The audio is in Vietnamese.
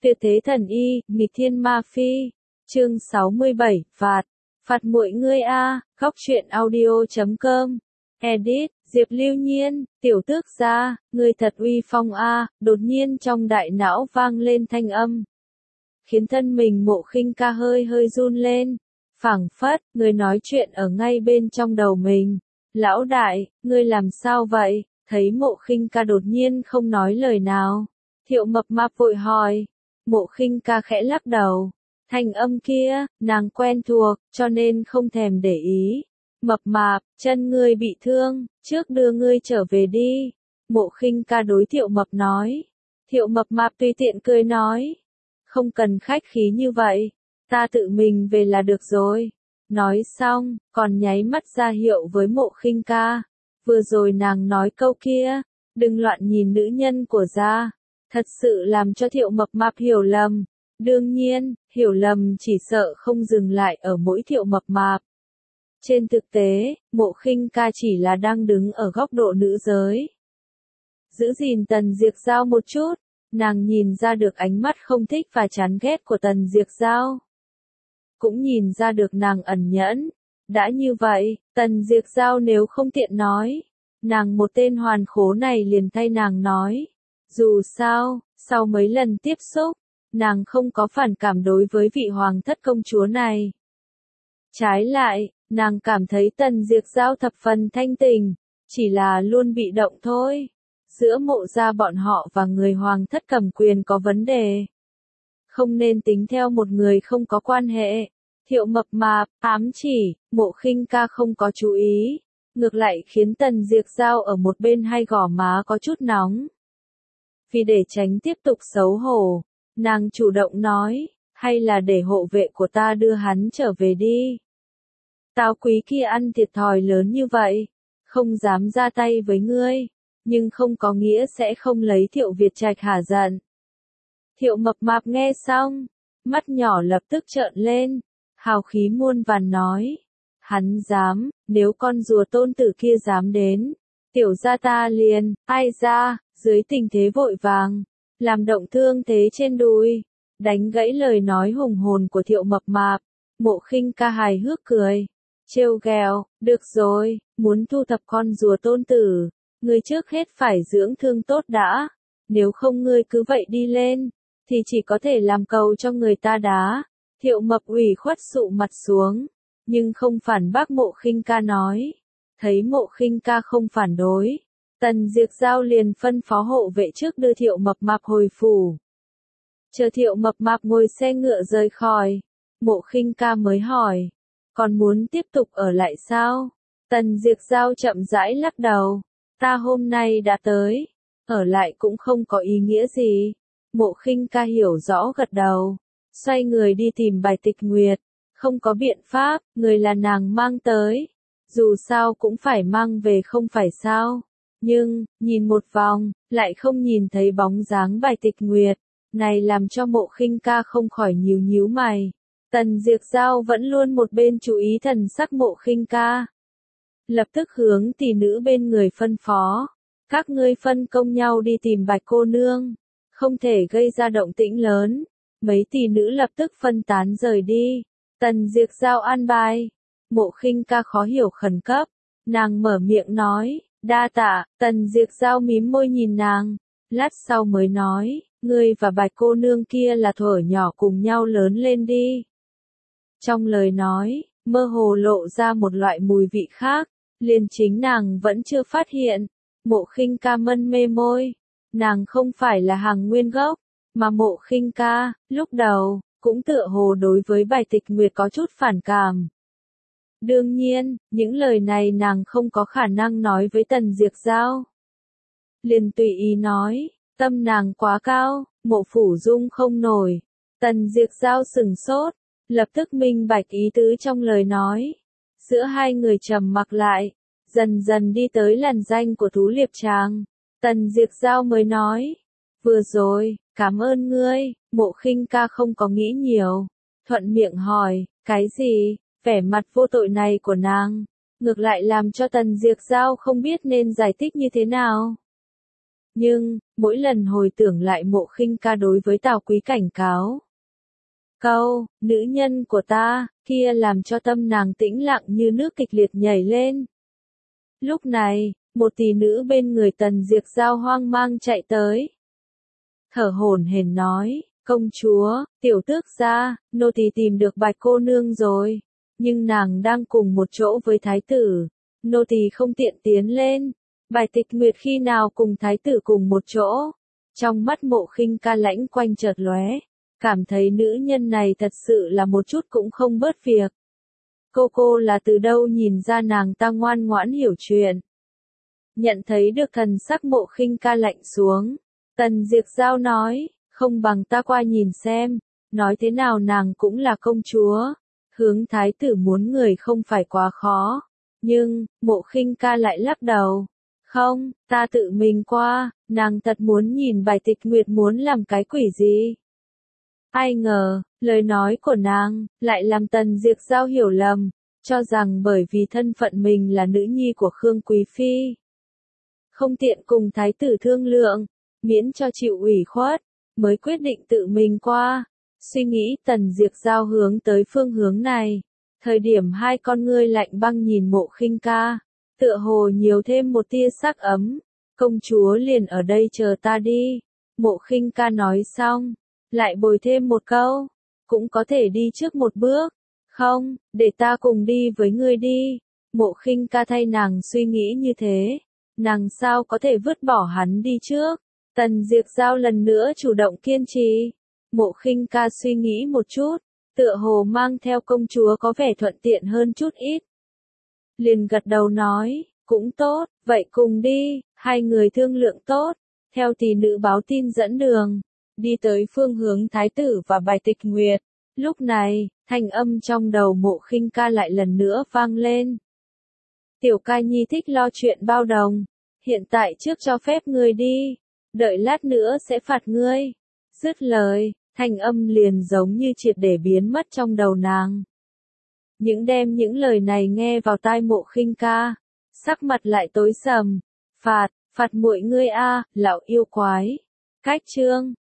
Tuyệt thế thần y, nghịch thiên ma phi. Chương 67, phạt muội ngươi a, góc truyện audio.com. Edit, Diệp Lưu Nhiên, tiểu tước gia, ngươi thật uy phong a, đột nhiên trong đại não vang lên thanh âm. Khiến thân mình Mộ Khinh Ca hơi hơi run lên, phảng phất, người nói chuyện ở ngay bên trong đầu mình. Lão đại, ngươi làm sao vậy? Thấy Mộ Khinh Ca đột nhiên không nói lời nào. Thiệu Mập Mạp vội hỏi. Mộ Khinh Ca khẽ lắc đầu. Thanh âm kia, nàng quen thuộc, cho nên không thèm để ý. Mập Mạp, chân ngươi bị thương, trước đưa ngươi trở về đi. Mộ Khinh Ca đối Thiệu Mập nói. Thiệu Mập Mạp tùy tiện cười nói. Không cần khách khí như vậy, ta tự mình về là được rồi. Nói xong, còn nháy mắt ra hiệu với Mộ Khinh Ca. Vừa rồi nàng nói câu kia, đừng loạn nhìn nữ nhân của gia. Thật sự làm cho Thiệu Mập Mạp hiểu lầm. Đương nhiên, hiểu lầm chỉ sợ không dừng lại ở mỗi Thiệu Mập Mạp. Trên thực tế, Mộ Khinh Ca chỉ là đang đứng ở góc độ nữ giới. Giữ gìn Tần Diệc Giao một chút, nàng nhìn ra được ánh mắt không thích và chán ghét của Tần Diệc Giao. Cũng nhìn ra được nàng ẩn nhẫn. Đã như vậy, Tần Diệc Giao nếu không tiện nói, nàng một tên hoàn khố này liền thay nàng nói. Dù sao, sau mấy lần tiếp xúc, nàng không có phản cảm đối với vị hoàng thất công chúa này. Trái lại, nàng cảm thấy Tần Diệc Giao thập phần thanh tình, chỉ là luôn bị động thôi. Giữa Mộ gia bọn họ và người hoàng thất cầm quyền có vấn đề. Không nên tính theo một người không có quan hệ. Thiệu Mập Mạp, ám chỉ, Mộ Khinh Ca không có chú ý. Ngược lại khiến Tần Diệc Giao ở một bên hai gò má có chút nóng. Vì để tránh tiếp tục xấu hổ, nàng chủ động nói, hay là để hộ vệ của ta đưa hắn trở về đi. Tao quý kia ăn thiệt thòi lớn như vậy, không dám ra tay với ngươi, nhưng không có nghĩa sẽ không lấy Thiệu Việt Trạch hả giận. Thiệu Mập Mạp nghe xong, mắt nhỏ lập tức trợn lên, hào khí muôn vàn nói, hắn dám, nếu con rùa tôn tử kia dám đến, tiểu gia ta liền, ai ra, dưới tình thế vội vàng, làm động thương thế trên đùi, đánh gãy lời nói hùng hồn của Thiệu Mập Mạp. Mộ Khinh Ca hài hước cười, trêu ghẹo, được rồi, muốn thu thập con rùa tôn tử, ngươi trước hết phải dưỡng thương tốt đã, nếu không ngươi cứ vậy đi lên, thì chỉ có thể làm cầu cho người ta đá. Thiệu Mập ủy khuất sụ mặt xuống, nhưng không phản bác Mộ Khinh Ca nói. Thấy Mộ Khinh Ca không phản đối, Tần Diệc Giao liền phân phó hộ vệ trước đưa Thiệu Mập Mạp hồi phủ. Chờ Thiệu Mập Mạp ngồi xe ngựa rời khỏi, Mộ Khinh Ca mới hỏi, còn muốn tiếp tục ở lại sao? Tần Diệc Giao chậm rãi lắc đầu, ta hôm nay đã tới, ở lại cũng không có ý nghĩa gì. Mộ Khinh Ca hiểu rõ gật đầu, xoay người đi tìm Bài Tịch Nguyệt, không có biện pháp, người là nàng mang tới, dù sao cũng phải mang về không phải sao. Nhưng, nhìn một vòng, lại không nhìn thấy bóng dáng Bài Tịch Nguyệt, này làm cho Mộ Khinh Ca không khỏi nhíu nhíu mày. Tần Diệc Giao vẫn luôn một bên chú ý thần sắc Mộ Khinh Ca. Lập tức hướng tỷ nữ bên người phân phó, các ngươi phân công nhau đi tìm Bạch cô nương, không thể gây ra động tĩnh lớn. Mấy tỷ nữ lập tức phân tán rời đi. Tần Diệc Giao an bài. Mộ Khinh Ca khó hiểu khẩn cấp, nàng mở miệng nói, đa tạ. Tần Diệc Giao mím môi nhìn nàng, lát sau mới nói, ngươi và Bạch cô nương kia là thuở nhỏ cùng nhau lớn lên đi. Trong lời nói, mơ hồ lộ ra một loại mùi vị khác, liền chính nàng vẫn chưa phát hiện. Mộ Khinh Ca mân mê môi, nàng không phải là hàng nguyên gốc, mà Mộ Khinh Ca, lúc đầu, cũng tựa hồ đối với Bài Tịch Nguyệt có chút phản cảm. Đương nhiên, những lời này nàng không có khả năng nói với Tần Diệc Giao. Liền tùy ý nói, tâm nàng quá cao, Mộ phủ dung không nổi. Tần Diệc Giao sừng sốt, lập tức minh bạch ý tứ trong lời nói. Giữa hai người trầm mặc lại, dần dần đi tới làn danh của Thú Liệp Tràng. Tần Diệc Giao mới nói, vừa rồi, cảm ơn ngươi. Mộ Khinh Ca không có nghĩ nhiều, thuận miệng hỏi, cái gì? Vẻ mặt vô tội này của nàng, ngược lại làm cho Tần Diệc Giao không biết nên giải thích như thế nào. Nhưng, mỗi lần hồi tưởng lại Mộ Khinh Ca đối với Tào Quý cảnh cáo. Câu, nữ nhân của ta, kia làm cho tâm nàng tĩnh lặng như nước kịch liệt nhảy lên. Lúc này, một tỷ nữ bên người Tần Diệp Giao hoang mang chạy tới. Thở hổn hển nói, công chúa, tiểu tước gia, nô tỳ tìm được Bạch cô nương rồi. Nhưng nàng đang cùng một chỗ với thái tử. Nô tỳ không tiện tiến lên. Bạch Tịch Nguyệt khi nào cùng thái tử cùng một chỗ. Trong mắt Mộ Khinh Ca lãnh quanh chợt lóe. Cảm thấy nữ nhân này thật sự là một chút cũng không bớt việc. Cô là từ đâu nhìn ra nàng ta ngoan ngoãn hiểu chuyện. Nhận thấy được thần sắc Mộ Khinh Ca lạnh xuống. Tần Diệp Giao nói, không bằng ta qua nhìn xem. Nói thế nào nàng cũng là công chúa. Hướng thái tử muốn người không phải quá khó. Nhưng, Mộ Khinh Ca lại lắc đầu. Không, ta tự mình qua, nàng thật muốn nhìn Bạch Tịch Nguyệt muốn làm cái quỷ gì. Ai ngờ, lời nói của nàng, lại làm Tần Diệp Giao hiểu lầm, cho rằng bởi vì thân phận mình là nữ nhi của Khương Quý Phi. Không tiện cùng thái tử thương lượng, miễn cho chịu ủy khuất, mới quyết định tự mình qua. Suy nghĩ Tần Diệp Giao hướng tới phương hướng này. Thời điểm hai con ngươi lạnh băng nhìn Mộ Khinh Ca, tựa hồ nhiều thêm một tia sắc ấm. Công chúa liền ở đây chờ ta đi. Mộ Khinh Ca nói xong, lại bồi thêm một câu, cũng có thể đi trước một bước. Không, để ta cùng đi với ngươi đi. Mộ Khinh Ca thay nàng suy nghĩ như thế. Nàng sao có thể vứt bỏ hắn đi trước. Tần Diệp Giao lần nữa chủ động kiên trì. Mộ Khinh Ca suy nghĩ một chút, tựa hồ mang theo công chúa có vẻ thuận tiện hơn chút ít. Liền gật đầu nói, cũng tốt, vậy cùng đi. Hai người thương lượng tốt, theo tỷ nữ báo tin dẫn đường, đi tới phương hướng thái tử và Bạch Tịch Nguyệt. Lúc này, thanh âm trong đầu Mộ Khinh Ca lại lần nữa vang lên. Tiểu ca nhi thích lo chuyện bao đồng, hiện tại trước cho phép ngươi đi, đợi lát nữa sẽ phạt ngươi. Dứt lời, thanh âm liền giống như triệt để biến mất trong đầu nàng. Những lời này nghe vào tai Mộ Khinh Ca, sắc mặt lại tối sầm. Phạt muội ngươi a, lão yêu quái. Cách chương